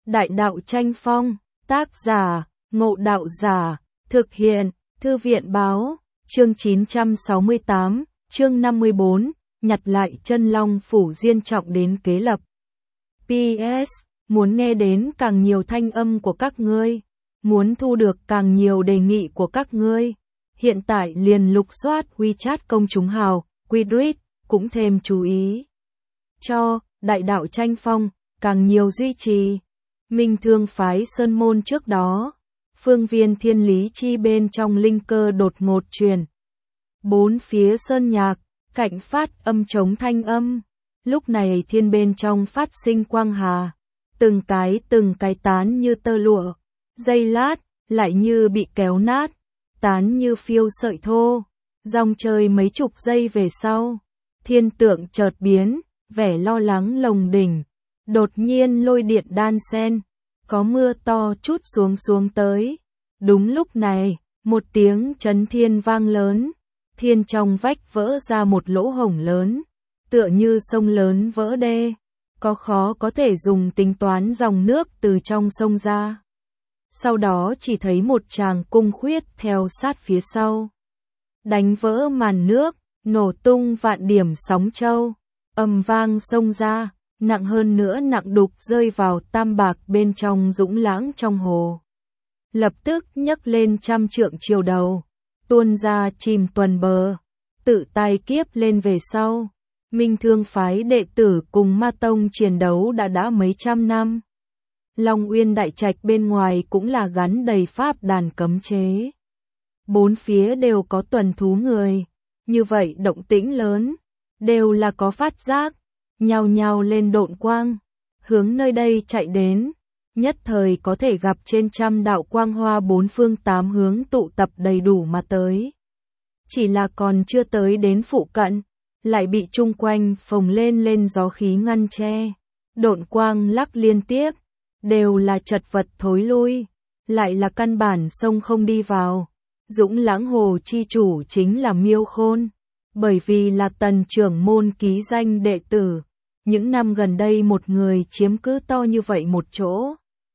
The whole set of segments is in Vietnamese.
Đại đạo tranh phong, tác giả, Ngộ Đạo Giả, thực hiện, Thư viện báo, chương 968, chương 54, nhặt lại chân long phủ diên trọng đến kế lập. PS, muốn nghe đến càng nhiều thanh âm của các ngươi, muốn thu được càng nhiều đề nghị của các ngươi, hiện tại liền lục soát WeChat công chúng hào, Quidread, cũng thêm chú ý cho đại đạo tranh phong, càng nhiều duy trì. Minh Thương phái Sơn Môn trước đó, phương viên thiên lý chi bên trong linh cơ đột ngột truyền. Bốn phía sơn nhạc, cạnh phát âm chống thanh âm. Lúc này thiên bên trong phát sinh quang hà, từng cái tán như tơ lụa, giây lát, lại như bị kéo nát, tán như phiêu sợi thô. Dòng trời mấy chục giây về sau, thiên tượng chợt biến, vẻ lo lắng lồng đỉnh. Đột nhiên lôi điện đan sen, có mưa to chút xuống tới. Đúng lúc này, một tiếng chấn thiên vang lớn, thiên trong vách vỡ ra một lỗ hổng lớn, tựa như sông lớn vỡ đê, khó có thể dùng tính toán dòng nước từ trong sông ra. Sau đó chỉ thấy một tràng cung khuyết theo sát phía sau, đánh vỡ màn nước, nổ tung vạn điểm sóng châu, ầm vang sông ra. Nặng hơn nữa nặng đục rơi vào tam bạc bên trong dũng lãng trong hồ. Lập tức nhấc lên trăm trượng chiều đầu, tuôn ra chìm tuần bờ, tự tay kiếp lên về sau. Minh Thương phái đệ tử cùng Ma Tông chiến đấu đã mấy trăm năm. Long Uyên đại trạch bên ngoài cũng là gắn đầy pháp đàn cấm chế. Bốn phía đều có tuần thú người, như vậy động tĩnh lớn, đều là có phát giác. Nhao nhao lên độn quang, hướng nơi đây chạy đến, nhất thời có thể gặp trên trăm đạo quang hoa bốn phương tám hướng tụ tập đầy đủ mà tới. Chỉ là còn chưa tới đến phụ cận, lại bị chung quanh phồng lên gió khí ngăn che. Độn quang lắc liên tiếp, đều là chật vật thối lui, lại là căn bản sông không đi vào. Dũng lãng hồ chi chủ chính là Miêu Khôn, bởi vì là tần trưởng môn ký danh đệ tử. Những năm gần đây một người chiếm cứ to như vậy một chỗ.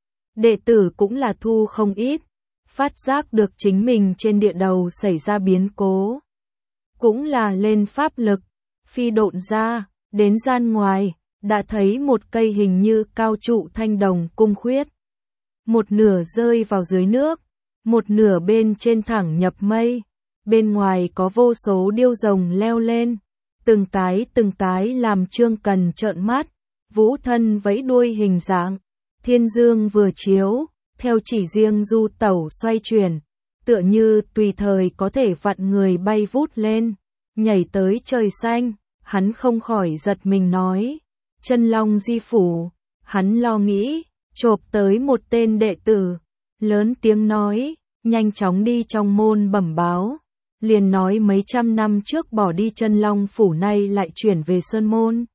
Đệ tử cũng là thu không ít, phát giác được chính mình trên địa đầu xảy ra biến cố. Cũng là lên pháp lực, phi độn ra, đến gian ngoài, đã thấy một cây hình như cao trụ thanh đồng cung khuyết. Một nửa rơi vào dưới nước, một nửa bên trên thẳng nhập mây, bên ngoài có vô số điêu rồng leo lên. Từng cái làm Trương Cần trợn mắt, vũ thân vẫy đuôi hình dạng, thiên dương vừa chiếu, theo chỉ riêng du tẩu xoay chuyển, tựa như tùy thời có thể vặn người bay vút lên, nhảy tới trời xanh. Hắn không khỏi giật mình nói, chân long di phủ. Hắn lo nghĩ, chộp tới một tên đệ tử, lớn tiếng nói, nhanh chóng đi trong môn bẩm báo. Liền nói mấy trăm năm trước bỏ đi chân long phủ nay lại chuyển về Sơn Môn.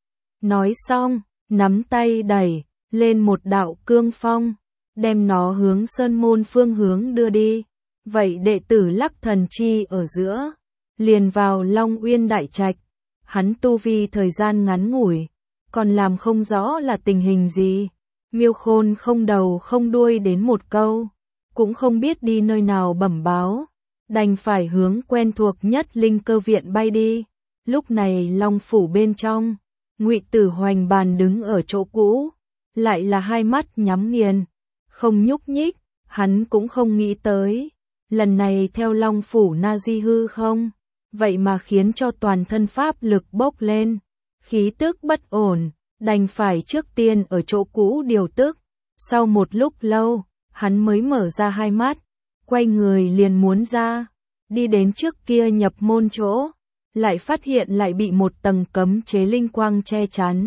Nói xong, nắm tay đẩy lên một đạo cương phong, đem nó hướng Sơn Môn phương hướng đưa đi. Vậy đệ tử lắc thần chi ở giữa, liền vào Long Uyên đại trạch. Hắn tu vi thời gian ngắn ngủi, còn làm không rõ là tình hình gì. Miêu Khôn không đầu không đuôi đến một câu, cũng không biết đi nơi nào bẩm báo. Đành phải hướng quen thuộc nhất linh cơ viện bay đi. Lúc này Long phủ bên trong, Ngụy Tử Hoành bàn đứng ở chỗ cũ, lại là hai mắt nhắm nghiền, không nhúc nhích. Hắn cũng không nghĩ tới, lần này theo Long phủ Na Di hư không, vậy mà khiến cho toàn thân pháp lực bốc lên, khí tức bất ổn, đành phải trước tiên ở chỗ cũ điều tức. Sau một lúc lâu, hắn mới mở ra hai mắt, quay người liền muốn ra, đi đến trước kia nhập môn chỗ, lại phát hiện lại bị một tầng cấm chế linh quang che chắn.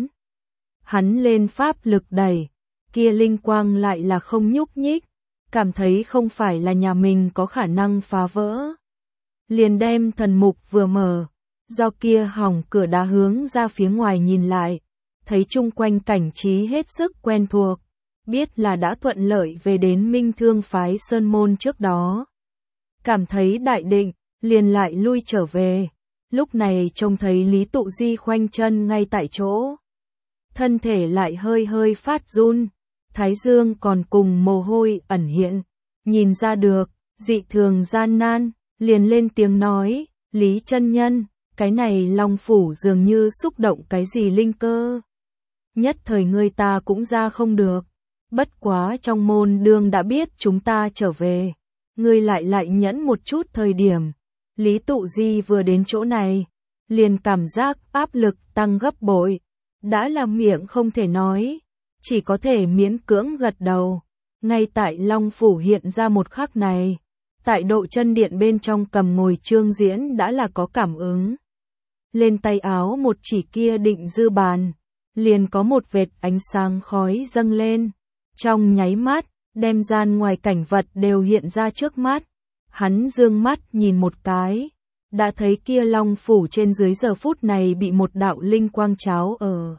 Hắn lên pháp lực đẩy, kia linh quang lại là không nhúc nhích, cảm thấy không phải là nhà mình có khả năng phá vỡ. Liền đem thần mục vừa mở, do kia hỏng cửa đá hướng ra phía ngoài nhìn lại, thấy chung quanh cảnh trí hết sức quen thuộc. Biết là đã thuận lợi về đến Minh Thương phái Sơn Môn trước đó. Cảm thấy đại định, liền lại lui trở về. Lúc này trông thấy Lý Tụ Di khoanh chân ngay tại chỗ. Thân thể lại hơi phát run, thái dương còn cùng mồ hôi ẩn hiện, nhìn ra được, dị thường gian nan, liền lên tiếng nói, Lý chân nhân, cái này Long phủ dường như xúc động cái gì linh cơ. Nhất thời người ta cũng ra không được, bất quá trong môn đương đã biết chúng ta trở về, ngươi lại nhẫn một chút thời điểm. Lý Tụ Di vừa đến chỗ này, liền cảm giác áp lực tăng gấp bội, đã là miệng không thể nói, chỉ có thể miễn cưỡng gật đầu. Ngay tại Long phủ hiện ra một khắc này, tại Độ Chân Điện bên trong cầm ngồi Trương Diễn đã là có cảm ứng. Lên tay áo một chỉ kia định dư bàn, liền có một vệt ánh sáng khói dâng lên, trong nháy mắt, đem gian ngoài cảnh vật đều hiện ra trước mắt. Hắn dương mắt nhìn một cái, đã thấy kia Long phủ trên dưới giờ phút này bị một đạo linh quang cháo ở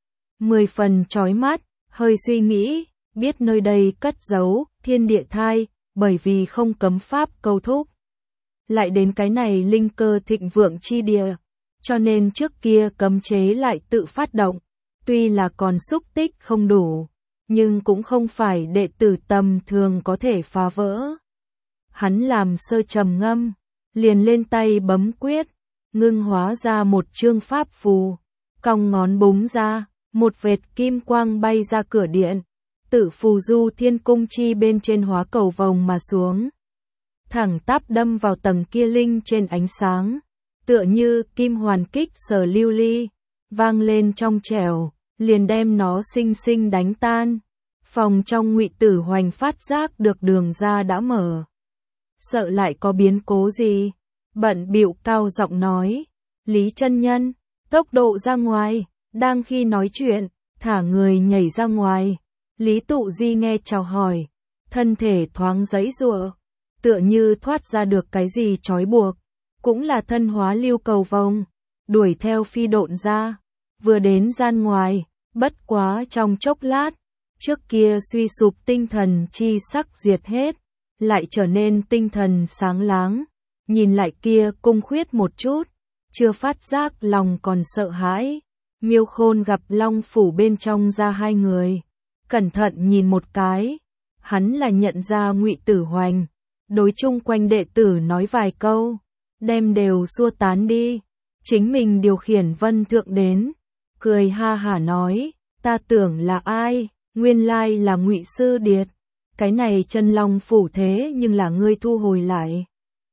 10 phần chói mắt, hơi suy nghĩ, biết nơi đây cất giấu thiên địa thai, bởi vì không cấm pháp câu thúc. Lại đến cái này linh cơ thịnh vượng chi địa, cho nên trước kia cấm chế lại tự phát động, tuy là còn xúc tích không đủ, nhưng cũng không phải đệ tử tầm thường có thể phá vỡ. Hắn làm sơ trầm ngâm, liền lên tay bấm quyết, ngưng hóa ra một chương pháp phù, cong ngón búng ra, một vệt kim quang bay ra cửa điện, tự phù du thiên cung chi bên trên hóa cầu vồng mà xuống. Thẳng tắp đâm vào tầng kia linh trên ánh sáng, tựa như kim hoàn kích sở lưu ly, vang lên trong trẻo, liền đem nó sinh sinh đánh tan. Phòng trong Ngụy Tử Hoành phát giác được đường ra đã mở. Sợ lại có biến cố gì, bận bịu cao giọng nói, Lý chân nhân, tốc độ ra ngoài, đang khi nói chuyện, thả người nhảy ra ngoài. Lý Tụ Di nghe chào hỏi, thân thể thoáng giãy giụa, tựa như thoát ra được cái gì trói buộc, cũng là thân hóa lưu cầu vồng, đuổi theo phi độn ra, vừa đến gian ngoài, bất quá trong chốc lát, trước kia suy sụp tinh thần chi sắc diệt hết, lại trở nên tinh thần sáng láng, nhìn lại kia cung khuyết một chút, chưa phát giác lòng còn sợ hãi. Miêu Khôn gặp Long phủ bên trong ra hai người, cẩn thận nhìn một cái, hắn là nhận ra Ngụy Tử Hoành, đối chung quanh đệ tử nói vài câu, đem đều xua tán đi, chính mình điều khiển Vân Thượng đến, cười ha hả nói, ta tưởng là ai, nguyên lai là Ngụy sư điệt, cái này chân Long phủ thế nhưng là ngươi thu hồi lại.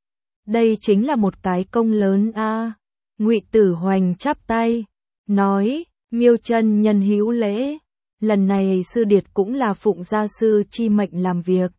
Đây chính là một cái công lớn a. Ngụy Tử Hoành chắp tay, nói, Miêu chân nhân hữu lễ, lần này sư điệt cũng là phụng gia sư chi mệnh làm việc.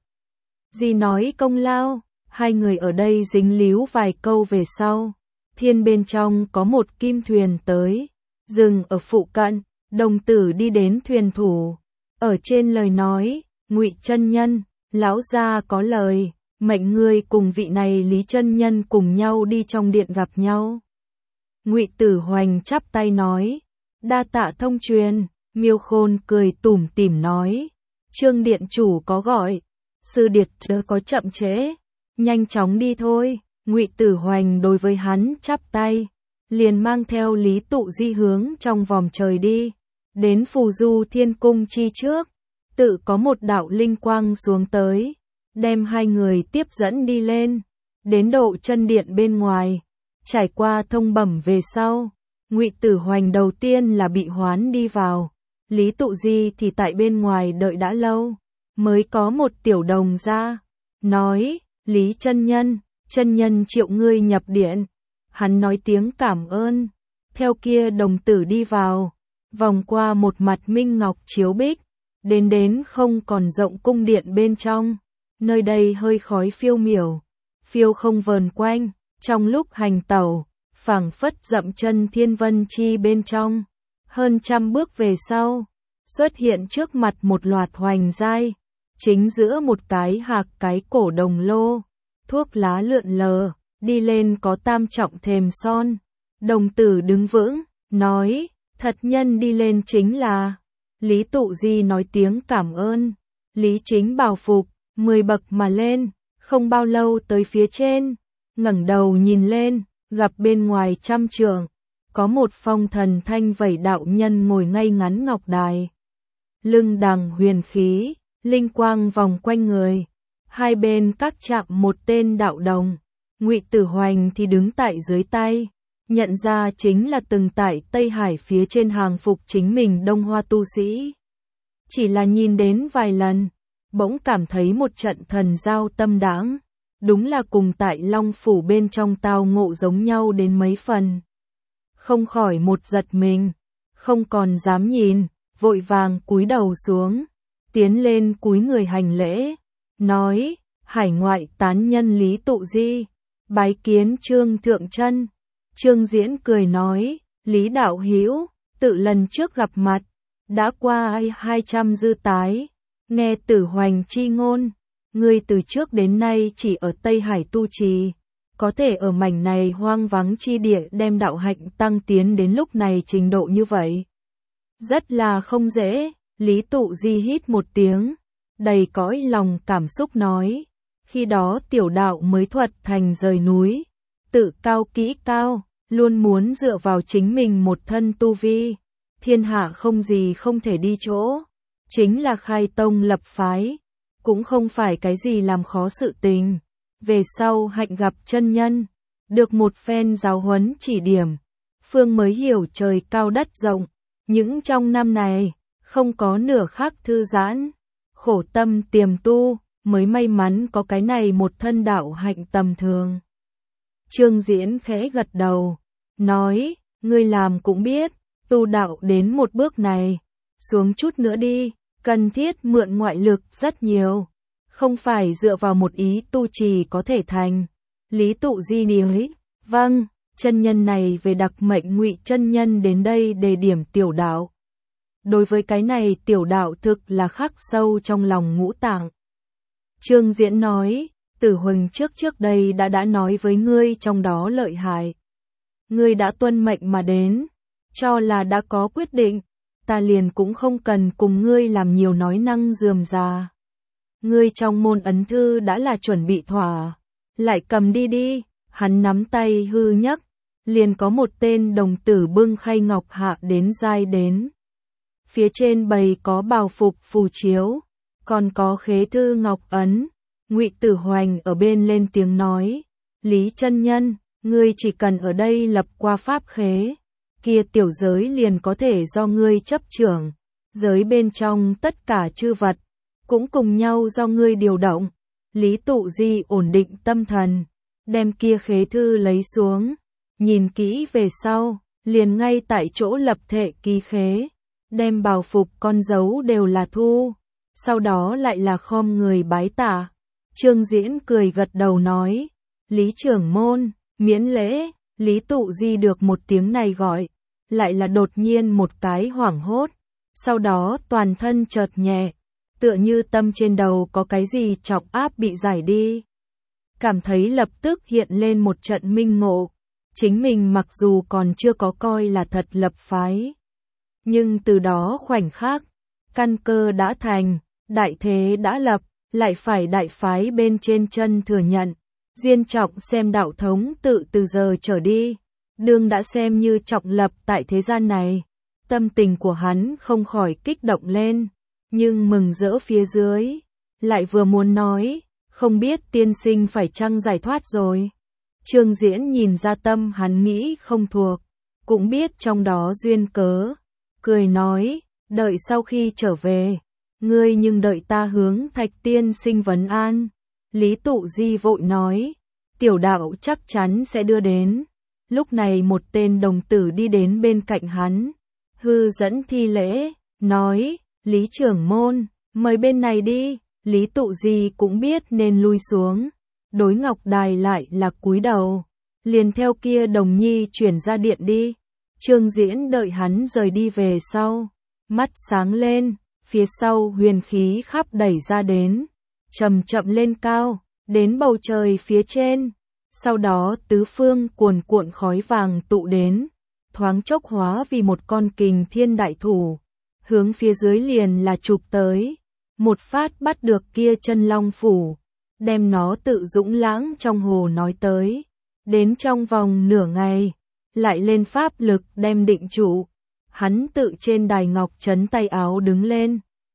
Gì nói công lao, hai người ở đây dính líu vài câu về sau, thiên bên trong có một kim thuyền tới, dừng ở phụ cận, đồng tử đi đến thuyền thủ, ở trên lời nói, Ngụy chân nhân, lão gia có lời, mệnh ngươi cùng vị này Lý chân nhân cùng nhau đi trong điện gặp nhau. Ngụy Tử Hoành chắp tay nói, đa tạ thông truyền. Miêu Khôn cười tủm tỉm nói, Trương điện chủ có gọi, sư điệt chớ có chậm trễ, nhanh chóng đi thôi. Ngụy Tử Hoành đối với hắn chắp tay, liền mang theo Lý Tụ Di hướng trong vòng trời đi, đến phù du thiên cung chi trước, tự có một đạo linh quang xuống tới, đem hai người tiếp dẫn đi lên, đến Độ Chân Điện bên ngoài, trải qua thông bẩm về sau, Ngụy Tử Hoành đầu tiên là bị hoán đi vào, Lý Tụ Di thì tại bên ngoài đợi đã lâu, mới có một tiểu đồng ra, nói, Lý chân nhân triệu ngươi nhập điện. Hắn nói tiếng cảm ơn, theo kia đồng tử đi vào, vòng qua một mặt minh ngọc chiếu bích, đến không còn rộng cung điện bên trong, nơi đây hơi khói phiêu miểu, phiêu không vờn quanh, trong lúc hành tẩu, phảng phất dậm chân thiên vân chi bên trong, hơn trăm bước về sau, xuất hiện trước mặt một loạt hoành giai, chính giữa một cái hạc cái cổ đồng lô, thuốc lá lượn lờ, đi lên có tam trọng thềm son, đồng tử đứng vững, nói, thật nhân đi lên chính là, Lý Tụ Di nói tiếng cảm ơn, Lý Chính bảo phục, 10 bậc mà lên, không bao lâu tới phía trên, ngẩng đầu nhìn lên, gặp bên ngoài trăm trượng, có một phong thần thanh vẩy đạo nhân ngồi ngay ngắn ngọc đài. lưng đằng huyền khí, linh quang vòng quanh người. Hai bên các chạm một tên đạo đồng, Ngụy Tử Hoành thì đứng tại dưới tay, nhận ra chính là từng tại Tây Hải phía trên hàng phục chính mình Đông Hoa tu sĩ. Chỉ là nhìn đến vài lần, bỗng cảm thấy một trận thần giao tâm đãng, đúng là cùng tại Long Phủ bên trong tao ngộ giống nhau đến mấy phần. Không khỏi một giật mình, không còn dám nhìn, vội vàng cúi đầu xuống, tiến lên cúi người hành lễ, nói, hải ngoại tán nhân Lý Tụ Di, bái kiến Trương Thượng Chân. Trương Diễn cười nói, Lý đạo hữu, tự lần trước gặp mặt, đã qua 200 dư tái, nghe Tử Hoành chi ngôn, ngươi từ trước đến nay chỉ ở Tây Hải tu trì, có thể ở mảnh này hoang vắng chi địa đem đạo hạnh tăng tiến đến lúc này trình độ như vậy. Rất là không dễ, Lý Tụ Di hít một tiếng, đầy cõi lòng cảm xúc nói, khi đó tiểu đạo mới thuật thành rời núi, tự cao kỹ cao, luôn muốn dựa vào chính mình một thân tu vi, thiên hạ không gì không thể đi chỗ, chính là khai tông lập phái, cũng không phải cái gì làm khó sự tình. Về sau hạnh gặp chân nhân, được một phen giáo huấn chỉ điểm, phương mới hiểu trời cao đất rộng, những trong năm này, không có nửa khắc thư giãn, khổ tâm tiềm tu, mới may mắn có cái này một thân đạo hạnh tầm thường. Trương Diễn khẽ gật đầu, nói, ngươi làm cũng biết, tu đạo đến một bước này, xuống chút nữa đi, cần thiết mượn ngoại lực rất nhiều, không phải dựa vào một ý tu trì có thể thành. Lý Tụ Di nói, vâng, chân nhân này về đặc mệnh Ngụy chân nhân đến đây đề điểm tiểu đạo. Đối với cái này tiểu đạo thực là khắc sâu trong lòng ngũ tạng. Trương Diễn nói, Tử Hoành trước đây đã nói với ngươi trong đó lợi hại. Ngươi đã tuân mệnh mà đến, cho là đã có quyết định, ta liền cũng không cần cùng ngươi làm nhiều nói năng rườm rà. Ngươi trong môn ấn thư đã là chuẩn bị thỏa, lại cầm đi đi, hắn nắm tay hư nhấc, liền có một tên đồng tử bưng khay ngọc hạ đến giai đến. Phía trên bày có bào phục phù chiếu, còn có khế thư ngọc ấn. Ngụy Tử Hoành ở bên lên tiếng nói, Lý chân nhân, ngươi chỉ cần ở đây lập qua pháp khế, kia tiểu giới liền có thể do ngươi chấp trưởng, giới bên trong tất cả chư vật, cũng cùng nhau do ngươi điều động. Lý Tụ Di ổn định tâm thần, đem kia khế thư lấy xuống, nhìn kỹ về sau, liền ngay tại chỗ lập thệ ký khế, đem bào phục con dấu đều là thu, sau đó lại là khom người bái tạ. Trương Diễn cười gật đầu nói, Lý trưởng môn, miễn lễ. Lý Tụ Di được một tiếng này gọi, lại là đột nhiên một cái hoảng hốt, sau đó toàn thân chợt nhẹ, tựa như tâm trên đầu có cái gì trọng áp bị giải đi. Cảm thấy lập tức hiện lên một trận minh ngộ, chính mình mặc dù còn chưa có coi là thật lập phái, nhưng từ đó khoảnh khắc, căn cơ đã thành, đại thế đã lập, lại phải đại phái bên trên chân thừa nhận, diên trọng xem đạo thống tự từ giờ trở đi, đương đã xem như trọng lập tại thế gian này. Tâm tình của hắn không khỏi kích động lên, nhưng mừng rỡ phía dưới, lại vừa muốn nói, không biết tiên sinh phải chăng giải thoát rồi. Trương Diễn nhìn ra tâm hắn nghĩ không thuộc, cũng biết trong đó duyên cớ, cười nói, đợi sau khi trở về, ngươi nhưng đợi ta hướng Thạch tiên sinh vấn an. Lý Tụ Di vội nói, tiểu đạo chắc chắn sẽ đưa đến. Lúc này một tên đồng tử đi đến bên cạnh hắn, hư dẫn thi lễ, nói, Lý trưởng môn, mời bên này đi. Lý Tụ Di cũng biết nên lui xuống, đối Ngọc Đài lại là cúi đầu, liền theo kia đồng nhi chuyển ra điện đi. Trương Diễn đợi hắn rời đi về sau, mắt sáng lên, phía sau huyền khí khắp đẩy ra đến, chậm chậm lên cao, đến bầu trời phía trên. Sau đó tứ phương cuồn cuộn khói vàng tụ đến, thoáng chốc hóa vì một con kình thiên đại thủ, hướng phía dưới liền là chụp tới, một phát bắt được kia chân long phủ, đem nó tự dũng lãng trong hồ nói tới, đến trong vòng nửa ngày, lại lên pháp lực đem định trụ. Hắn tự trên đài ngọc trấn tay áo đứng lên,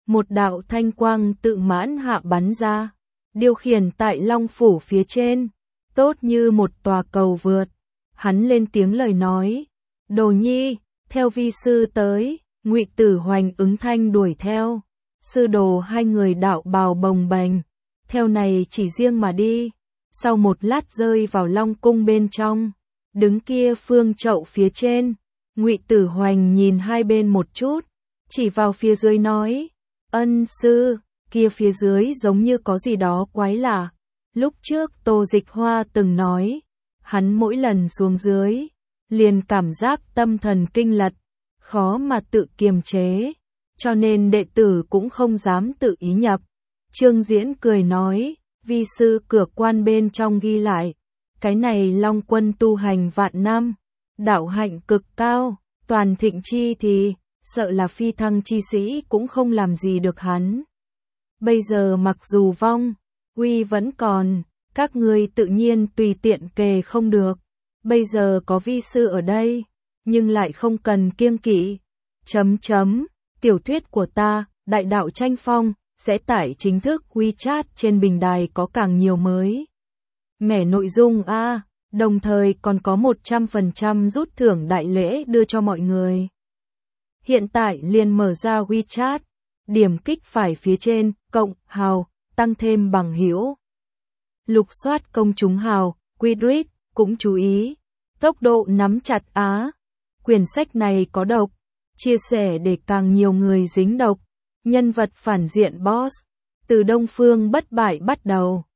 một đạo thanh quang tự mãn hạ bắn ra, điều khiển tại Long Phủ phía trên, tốt như một tòa cầu vượt. Hắn lên tiếng lời nói, Đồ Nhi, theo vi sư tới. Ngụy Tử Hoành ứng thanh đuổi theo, sư đồ hai người đạo bào bồng bềnh, theo này chỉ riêng mà đi. Sau một lát rơi vào Long cung bên trong, đứng kia phương chậu phía trên, Ngụy Tử Hoành nhìn hai bên một chút, chỉ vào phía dưới nói, ân sư, kia phía dưới giống như có gì đó quái lạ. Lúc trước Tô Dịch Hoa từng nói, hắn mỗi lần xuống dưới, liền cảm giác tâm thần kinh lật, khó mà tự kiềm chế, cho nên đệ tử cũng không dám tự ý nhập. Trương Diễn cười nói, vi sư cửa quan bên trong ghi lại, cái này Long Quân tu hành vạn năm, đạo hạnh cực cao, toàn thịnh chi thì, sợ là phi thăng chi sĩ cũng không làm gì được hắn. Bây giờ mặc dù vong, uy vẫn còn, các ngươi tự nhiên tùy tiện kề không được. Bây giờ có vi sư ở đây, nhưng lại không cần kiêng kỵ. Tiểu thuyết của ta, Đại đạo tranh phong, sẽ tải chính thức WeChat trên bình đài có càng nhiều mới mẻ nội dung đồng thời còn có 100% rút thưởng đại lễ đưa cho mọi người. Hiện tại liền mở ra WeChat, điểm kích phải phía trên, cộng, hào, tăng thêm bằng hữu. Lục soát công chúng hào, Quidrit, cũng chú ý, tốc độ nắm chặt quyển sách này có độc, chia sẻ để càng nhiều người dính độc. Nhân vật phản diện boss, từ Đông Phương bất bại bắt đầu.